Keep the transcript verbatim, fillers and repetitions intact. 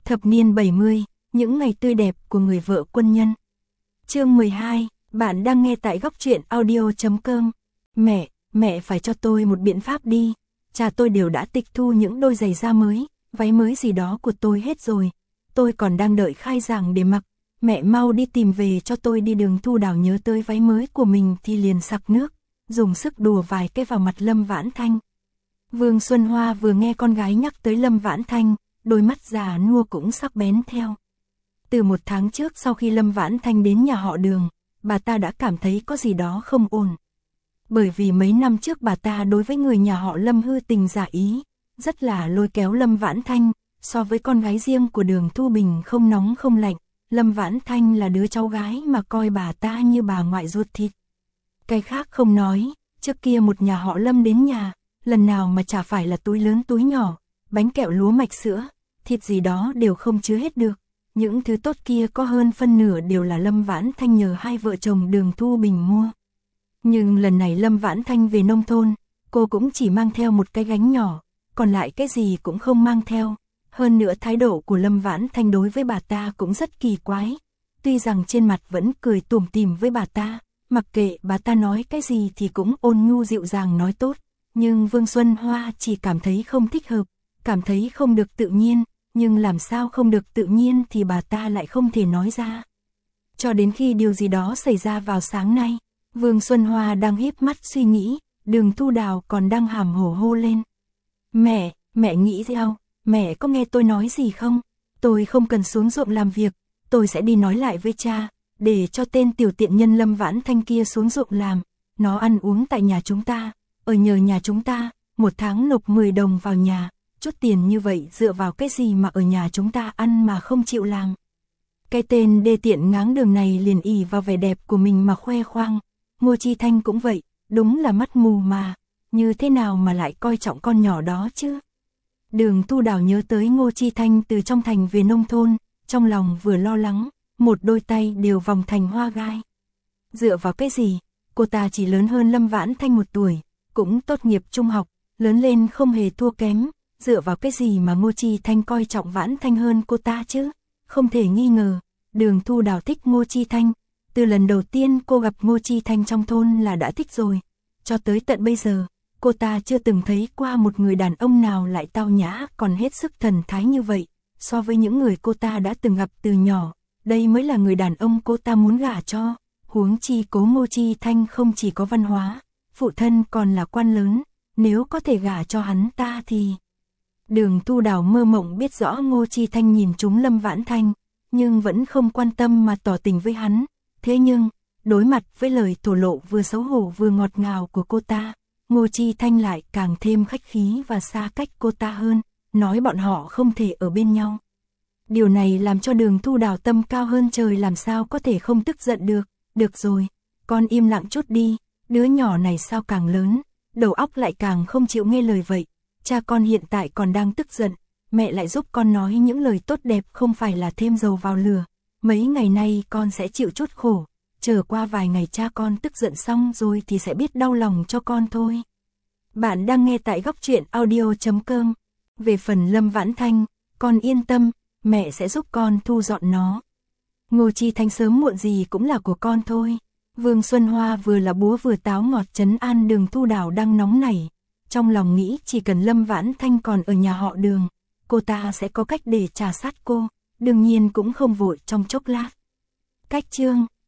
Thập niên bảy mươi, những ngày tươi đẹp của người vợ quân nhân. Chương mười hai, bạn đang nghe tại góc truyện audio chấm com. Mẹ, mẹ phải cho tôi một biện pháp đi. Cha tôi đều đã tịch thu những đôi giày da mới, váy mới gì đó của tôi hết rồi. Tôi còn đang đợi khai giảng để mặc. Mẹ mau đi tìm về cho tôi đi. Đường Thu Đào nhớ tới váy mới của mình thì liền sặc nước, dùng sức đùa vài cái vào mặt Lâm Vãn Thanh. Vương Xuân Hoa vừa nghe con gái nhắc tới Lâm Vãn Thanh, đôi mắt già nua cũng sắc bén theo. Từ một tháng trước sau khi Lâm Vãn Thanh đến nhà họ Đường, bà ta đã cảm thấy có gì đó không ổn. Bởi vì mấy năm trước bà ta đối với người nhà họ Lâm hư tình giả ý, rất là lôi kéo Lâm Vãn Thanh, so với con gái riêng của Đường Thu Bình không nóng không lạnh, Lâm Vãn Thanh là đứa cháu gái mà coi bà ta như bà ngoại ruột thịt. Cái khác không nói, trước kia một nhà họ Lâm đến nhà, lần nào mà chả phải là túi lớn túi nhỏ, bánh kẹo lúa mạch sữa, thịt gì đó đều không chứa hết được. Những thứ tốt kia có hơn phân nửa đều là Lâm Vãn Thanh nhờ hai vợ chồng Đường Thu Bình mua. Nhưng lần này Lâm Vãn Thanh về nông thôn, cô cũng chỉ mang theo một cái gánh nhỏ, còn lại cái gì cũng không mang theo. Hơn nữa thái độ của Lâm Vãn Thanh đối với bà ta cũng rất kỳ quái. Tuy rằng trên mặt vẫn cười tủm tỉm với bà ta, mặc kệ bà ta nói cái gì thì cũng ôn nhu dịu dàng nói tốt. Nhưng Vương Xuân Hoa chỉ cảm thấy không thích hợp, cảm thấy không được tự nhiên, nhưng làm sao không được tự nhiên thì bà ta lại không thể nói ra. Cho đến khi điều gì đó xảy ra vào sáng nay, Vương Xuân Hoa đang híp mắt suy nghĩ, Đường Thu Đào còn đang hàm hổ hô lên. Mẹ, mẹ nghĩ sao? Mẹ có nghe tôi nói gì không? Tôi không cần xuống ruộng làm việc, tôi sẽ đi nói lại với cha, để cho tên tiểu tiện nhân Lâm Vãn Thanh kia xuống ruộng làm, nó ăn uống tại nhà chúng ta, ở nhờ nhà chúng ta, một tháng nộp mười đồng vào nhà, chút tiền như vậy dựa vào cái gì mà ở nhà chúng ta ăn mà không chịu làm. Cái tên đê tiện ngáng đường này liền ỷ vào vẻ đẹp của mình mà khoe khoang. Ngô Chi Thanh cũng vậy, đúng là mắt mù mà, như thế nào mà lại coi trọng con nhỏ đó chứ? Đường Thu Đào nhớ tới Ngô Chi Thanh từ trong thành về nông thôn, trong lòng vừa lo lắng, một đôi tay đều vòng thành hoa gai. Dựa vào cái gì? Cô ta chỉ lớn hơn Lâm Vãn Thanh một tuổi, cũng tốt nghiệp trung học, lớn lên không hề thua kém, dựa vào cái gì mà Ngô Chi Thanh coi trọng Vãn Thanh hơn cô ta chứ? Không thể nghi ngờ, Đường Thu Đào thích Ngô Chi Thanh, từ lần đầu tiên cô gặp Ngô Chi Thanh trong thôn là đã thích rồi, cho tới tận bây giờ, cô ta chưa từng thấy qua một người đàn ông nào lại tao nhã còn hết sức thần thái như vậy, so với những người cô ta đã từng gặp từ nhỏ, đây mới là người đàn ông cô ta muốn gả cho. Huống chi cố Ngô Chi Thanh không chỉ có văn hóa, phụ thân còn là quan lớn, nếu có thể gả cho hắn ta thì... Đường Thu Đào mơ mộng biết rõ Ngô Chi Thanh nhìn trúng Lâm Vãn Thanh, nhưng vẫn không quan tâm mà tỏ tình với hắn. Thế nhưng, đối mặt với lời thổ lộ vừa xấu hổ vừa ngọt ngào của cô ta, Ngô Chi Thanh lại càng thêm khách khí và xa cách cô ta hơn, nói bọn họ không thể ở bên nhau. Điều này làm cho Đường Thu Đào tâm cao hơn trời, làm sao có thể không tức giận được. Được rồi, con im lặng chút đi, đứa nhỏ này sao càng lớn, đầu óc lại càng không chịu nghe lời vậy. Cha con hiện tại còn đang tức giận, mẹ lại giúp con nói những lời tốt đẹp không phải là thêm dầu vào lửa. Mấy ngày nay con sẽ chịu chút khổ, chờ qua vài ngày cha con tức giận xong rồi thì sẽ biết đau lòng cho con thôi. Bạn đang nghe tại góc truyện audio chấm com. Về phần Lâm Vãn Thanh, con yên tâm, mẹ sẽ giúp con thu dọn nó. Ngô Chi Thanh sớm muộn gì cũng là của con thôi. Vương Xuân Hoa vừa là búa vừa táo ngọt trấn an Đường Thu Đào đang nóng nảy. Trong lòng nghĩ chỉ cần Lâm Vãn Thanh còn ở nhà họ Đường, cô ta sẽ có cách để trà sát cô, đương nhiên cũng không vội trong chốc lát. Cách chương